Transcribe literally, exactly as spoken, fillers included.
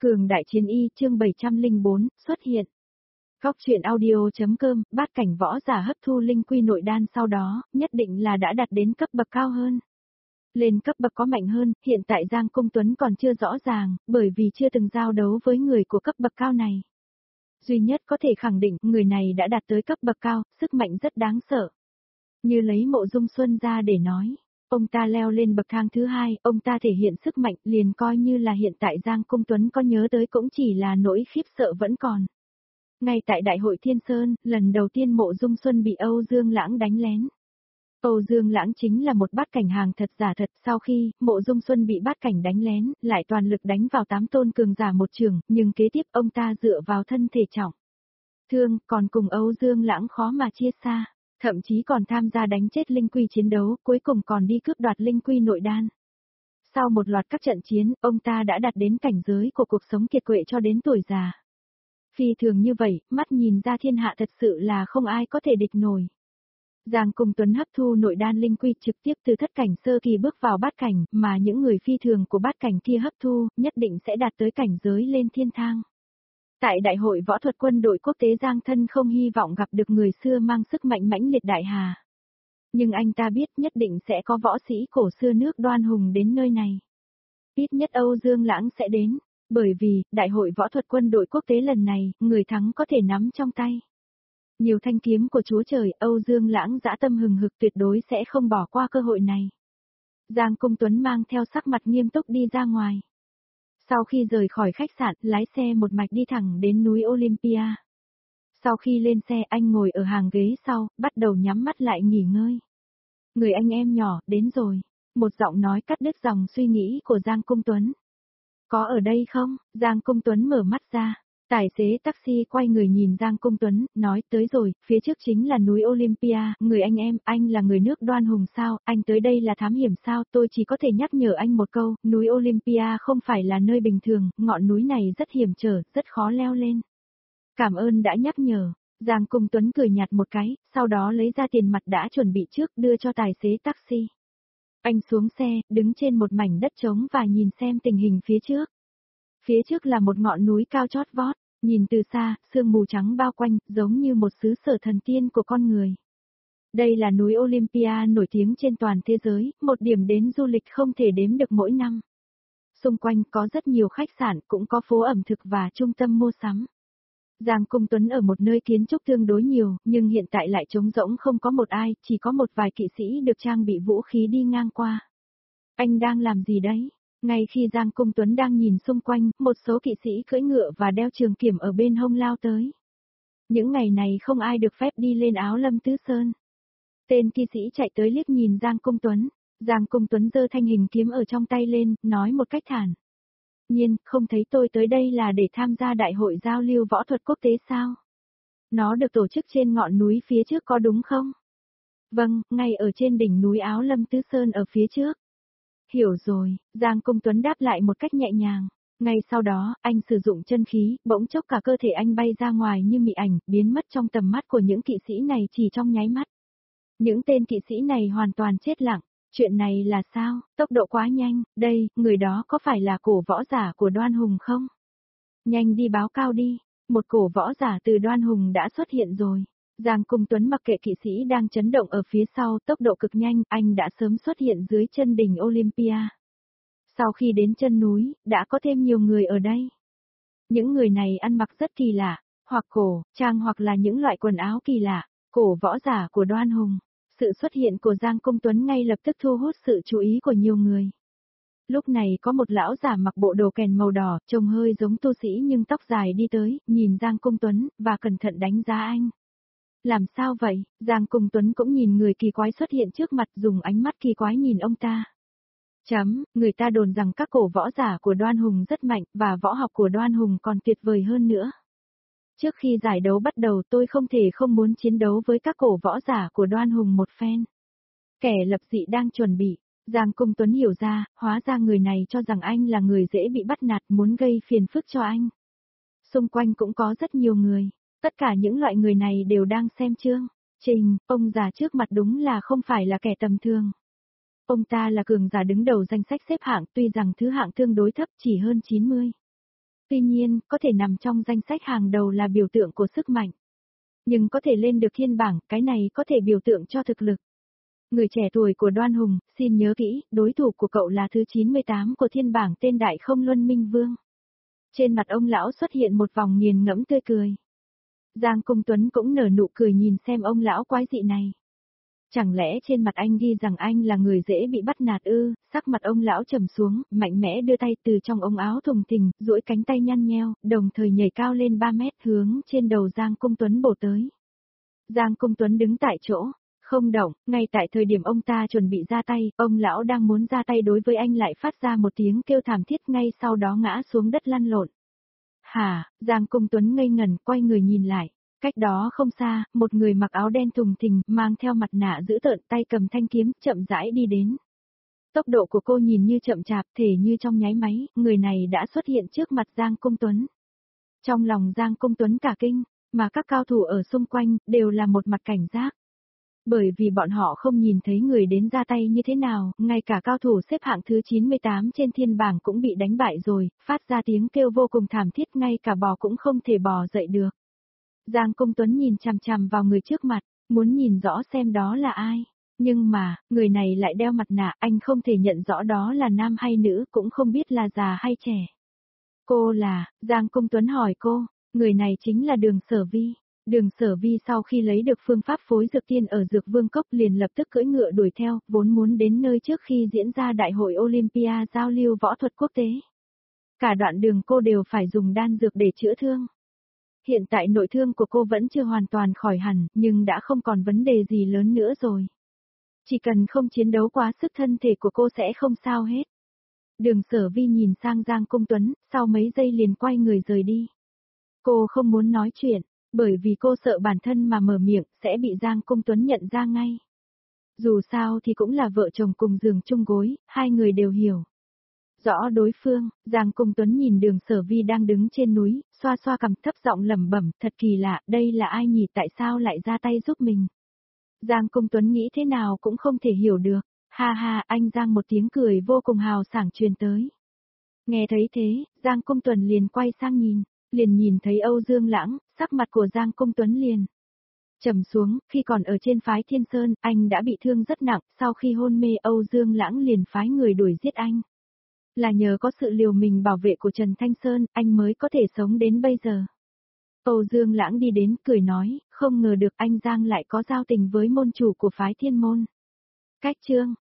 Cường đại chiến y chương bảy trăm lẻ bốn, xuất hiện. Góc truyện audio.com, bát cảnh võ giả hấp thu linh quy nội đan sau đó, nhất định là đã đạt đến cấp bậc cao hơn. Lên cấp bậc có mạnh hơn, hiện tại Giang Cung Tuấn còn chưa rõ ràng, bởi vì chưa từng giao đấu với người của cấp bậc cao này. Duy nhất có thể khẳng định người này đã đạt tới cấp bậc cao, sức mạnh rất đáng sợ. Như lấy Mộ Dung Xuân ra để nói. Ông ta leo lên bậc thang thứ hai, ông ta thể hiện sức mạnh liền coi như là hiện tại Giang Cung Tuấn có nhớ tới cũng chỉ là nỗi khiếp sợ vẫn còn. Ngay tại Đại hội Thiên Sơn, lần đầu tiên Mộ Dung Xuân bị Âu Dương Lãng đánh lén. Âu Dương Lãng chính là một bát cảnh hàng thật giả thật, sau khi Mộ Dung Xuân bị bát cảnh đánh lén, lại toàn lực đánh vào tám tôn cường giả một trường, nhưng kế tiếp ông ta dựa vào thân thể trọng thương, còn cùng Âu Dương Lãng khó mà chia xa. Thậm chí còn tham gia đánh chết linh quy chiến đấu, cuối cùng còn đi cướp đoạt linh quy nội đan. Sau một loạt các trận chiến, ông ta đã đạt đến cảnh giới của cuộc sống kiệt quệ cho đến tuổi già. Phi thường như vậy, mắt nhìn ra thiên hạ thật sự là không ai có thể địch nổi. Giang Cung Tuấn hấp thu nội đan linh quy trực tiếp từ thất cảnh sơ kỳ bước vào bát cảnh, mà những người phi thường của bát cảnh kia hấp thu, nhất định sẽ đạt tới cảnh giới lên thiên thang. Tại Đại hội Võ thuật Quân đội Quốc tế Giang Thân không hy vọng gặp được người xưa mang sức mạnh mãnh liệt đại hà. Nhưng anh ta biết nhất định sẽ có võ sĩ cổ xưa nước Đoan Hùng đến nơi này. Ít nhất Âu Dương Lãng sẽ đến, bởi vì, Đại hội Võ thuật Quân đội Quốc tế lần này, người thắng có thể nắm trong tay. Nhiều thanh kiếm của Chúa Trời, Âu Dương Lãng dã tâm hừng hực tuyệt đối sẽ không bỏ qua cơ hội này. Giang Cung Tuấn mang theo sắc mặt nghiêm túc đi ra ngoài. Sau khi rời khỏi khách sạn, lái xe một mạch đi thẳng đến núi Olympia. Sau khi lên xe anh ngồi ở hàng ghế sau, bắt đầu nhắm mắt lại nghỉ ngơi. Người anh em nhỏ, đến rồi. Một giọng nói cắt đứt dòng suy nghĩ của Giang Cung Tuấn. Có ở đây không? Giang Cung Tuấn mở mắt ra. Tài xế taxi quay người nhìn Giang Cung Tuấn, nói tới rồi, phía trước chính là núi Olympia, người anh em, anh là người nước Đoan Hùng sao, anh tới đây là thám hiểm sao, tôi chỉ có thể nhắc nhở anh một câu, núi Olympia không phải là nơi bình thường, ngọn núi này rất hiểm trở, rất khó leo lên. Cảm ơn đã nhắc nhở, Giang Cung Tuấn cười nhạt một cái, sau đó lấy ra tiền mặt đã chuẩn bị trước đưa cho tài xế taxi. Anh xuống xe, đứng trên một mảnh đất trống và nhìn xem tình hình phía trước. Phía trước là một ngọn núi cao chót vót, nhìn từ xa, sương mù trắng bao quanh, giống như một xứ sở thần tiên của con người. Đây là núi Olympia nổi tiếng trên toàn thế giới, một điểm đến du lịch không thể đếm được mỗi năm. Xung quanh có rất nhiều khách sạn, cũng có phố ẩm thực và trung tâm mua sắm. Giang Cung Tuấn ở một nơi kiến trúc tương đối nhiều, nhưng hiện tại lại trống rỗng không có một ai, chỉ có một vài kỵ sĩ được trang bị vũ khí đi ngang qua. Anh đang làm gì đấy? Ngay khi Giang Cung Tuấn đang nhìn xung quanh, một số kỵ sĩ cưỡi ngựa và đeo trường kiếm ở bên hông lao tới. Những ngày này không ai được phép đi lên Áo Lâm Tứ Sơn. Tên kỵ sĩ chạy tới liếc nhìn Giang Cung Tuấn. Giang Cung Tuấn giơ thanh hình kiếm ở trong tay lên, nói một cách thản nhiên, không thấy tôi tới đây là để tham gia đại hội giao lưu võ thuật quốc tế sao? Nó được tổ chức trên ngọn núi phía trước có đúng không? Vâng, ngay ở trên đỉnh núi Áo Lâm Tứ Sơn ở phía trước. Hiểu rồi, Giang Cung Tuấn đáp lại một cách nhẹ nhàng. Ngay sau đó, anh sử dụng chân khí, bỗng chốc cả cơ thể anh bay ra ngoài như mị ảnh, biến mất trong tầm mắt của những kỵ sĩ này chỉ trong nháy mắt. Những tên kỵ sĩ này hoàn toàn chết lặng. Chuyện này là sao? Tốc độ quá nhanh, đây, người đó có phải là cổ võ giả của Đoan Hùng không? Nhanh đi báo cao đi, một cổ võ giả từ Đoan Hùng đã xuất hiện rồi. Giang Cung Tuấn mặc kệ kỵ sĩ đang chấn động ở phía sau, tốc độ cực nhanh, anh đã sớm xuất hiện dưới chân đỉnh Olympia. Sau khi đến chân núi, đã có thêm nhiều người ở đây. Những người này ăn mặc rất kỳ lạ, hoặc cổ, trang hoặc là những loại quần áo kỳ lạ, cổ võ giả của Đoan Hùng. Sự xuất hiện của Giang Cung Tuấn ngay lập tức thu hút sự chú ý của nhiều người. Lúc này có một lão giả mặc bộ đồ kèn màu đỏ, trông hơi giống tu sĩ nhưng tóc dài đi tới, nhìn Giang Cung Tuấn, và cẩn thận đánh giá anh. Làm sao vậy? Giang Cung Tuấn cũng nhìn người kỳ quái xuất hiện trước mặt dùng ánh mắt kỳ quái nhìn ông ta. Chấm, người ta đồn rằng các cổ võ giả của Đoan Hùng rất mạnh, và võ học của Đoan Hùng còn tuyệt vời hơn nữa. Trước khi giải đấu bắt đầu tôi không thể không muốn chiến đấu với các cổ võ giả của Đoan Hùng một phen. Kẻ lập dị đang chuẩn bị, Giang Cung Tuấn hiểu ra, hóa ra người này cho rằng anh là người dễ bị bắt nạt muốn gây phiền phức cho anh. Xung quanh cũng có rất nhiều người, tất cả những loại người này đều đang xem chương trình, ông già trước mặt đúng là không phải là kẻ tầm thường. Ông ta là cường giả đứng đầu danh sách xếp hạng tuy rằng thứ hạng tương đối thấp chỉ hơn chín mươi. Tuy nhiên, có thể nằm trong danh sách hàng đầu là biểu tượng của sức mạnh. Nhưng có thể lên được thiên bảng, cái này có thể biểu tượng cho thực lực. Người trẻ tuổi của Đoan Hùng, xin nhớ kỹ, đối thủ của cậu là thứ chín mươi tám của thiên bảng tên Đại Không Luân Minh Vương. Trên mặt ông lão xuất hiện một vòng nghiền ngẫm tươi cười. Giang Cung Tuấn cũng nở nụ cười nhìn xem ông lão quái dị này. Chẳng lẽ trên mặt anh ghi rằng anh là người dễ bị bắt nạt ư? Sắc mặt ông lão trầm xuống, mạnh mẽ đưa tay từ trong ống áo thùng thình, duỗi cánh tay nhăn nheo, đồng thời nhảy cao lên ba mét hướng trên đầu Giang Cung Tuấn bổ tới. Giang Cung Tuấn đứng tại chỗ, không động, ngay tại thời điểm ông ta chuẩn bị ra tay, ông lão đang muốn ra tay đối với anh lại phát ra một tiếng kêu thảm thiết, ngay sau đó ngã xuống đất lăn lộn. Hả, Giang Cung Tuấn ngây ngẩn, quay người nhìn lại. Cách đó không xa, một người mặc áo đen thùng thình, mang theo mặt nạ giữ tợn, tay cầm thanh kiếm, chậm rãi đi đến. Tốc độ của cô nhìn như chậm chạp, thể như trong nháy máy, người này đã xuất hiện trước mặt Giang Cung Tuấn. Trong lòng Giang Cung Tuấn cả kinh, mà các cao thủ ở xung quanh, đều là một mặt cảnh giác. Bởi vì bọn họ không nhìn thấy người đến ra tay như thế nào, ngay cả cao thủ xếp hạng thứ chín mươi tám trên thiên bảng cũng bị đánh bại rồi, phát ra tiếng kêu vô cùng thảm thiết, ngay cả bò cũng không thể bò dậy được. Giang Cung Tuấn nhìn chằm chằm vào người trước mặt, muốn nhìn rõ xem đó là ai. Nhưng mà, người này lại đeo mặt nạ, anh không thể nhận rõ đó là nam hay nữ, cũng không biết là già hay trẻ. Cô là, Giang Cung Tuấn hỏi cô, người này chính là Đường Sở Vi. Đường Sở Vi sau khi lấy được phương pháp phối dược tiên ở Dược Vương Cốc liền lập tức cưỡi ngựa đuổi theo, vốn muốn đến nơi trước khi diễn ra đại hội Olympia giao lưu võ thuật quốc tế. Cả đoạn đường cô đều phải dùng đan dược để chữa thương. Hiện tại nội thương của cô vẫn chưa hoàn toàn khỏi hẳn, nhưng đã không còn vấn đề gì lớn nữa rồi. Chỉ cần không chiến đấu quá sức thân thể của cô sẽ không sao hết. Đường Sở Vi nhìn sang Giang Cung Tuấn, sau mấy giây liền quay người rời đi. Cô không muốn nói chuyện, bởi vì cô sợ bản thân mà mở miệng sẽ bị Giang Cung Tuấn nhận ra ngay. Dù sao thì cũng là vợ chồng cùng giường chung gối, hai người đều hiểu rõ đối phương. Giang Cung Tuấn nhìn Đường Sở Vi đang đứng trên núi, xoa xoa cằm, thấp giọng lẩm bẩm, thật kỳ lạ, đây là ai nhỉ, tại sao lại ra tay giúp mình? Giang Cung Tuấn nghĩ thế nào cũng không thể hiểu được. Ha ha, anh Giang, một tiếng cười vô cùng hào sảng truyền tới. Nghe thấy thế, Giang Cung Tuấn liền quay sang nhìn, liền nhìn thấy Âu Dương Lãng, sắc mặt của Giang Cung Tuấn liền trầm xuống, khi còn ở trên phái Thiên Sơn, anh đã bị thương rất nặng, sau khi hôn mê Âu Dương Lãng liền phái người đuổi giết anh. Là nhờ có sự liều mình bảo vệ của Trần Thanh Sơn, anh mới có thể sống đến bây giờ. Âu Dương Lãng đi đến, cười nói, không ngờ được anh Giang lại có giao tình với môn chủ của phái Thiên Môn. Cách chương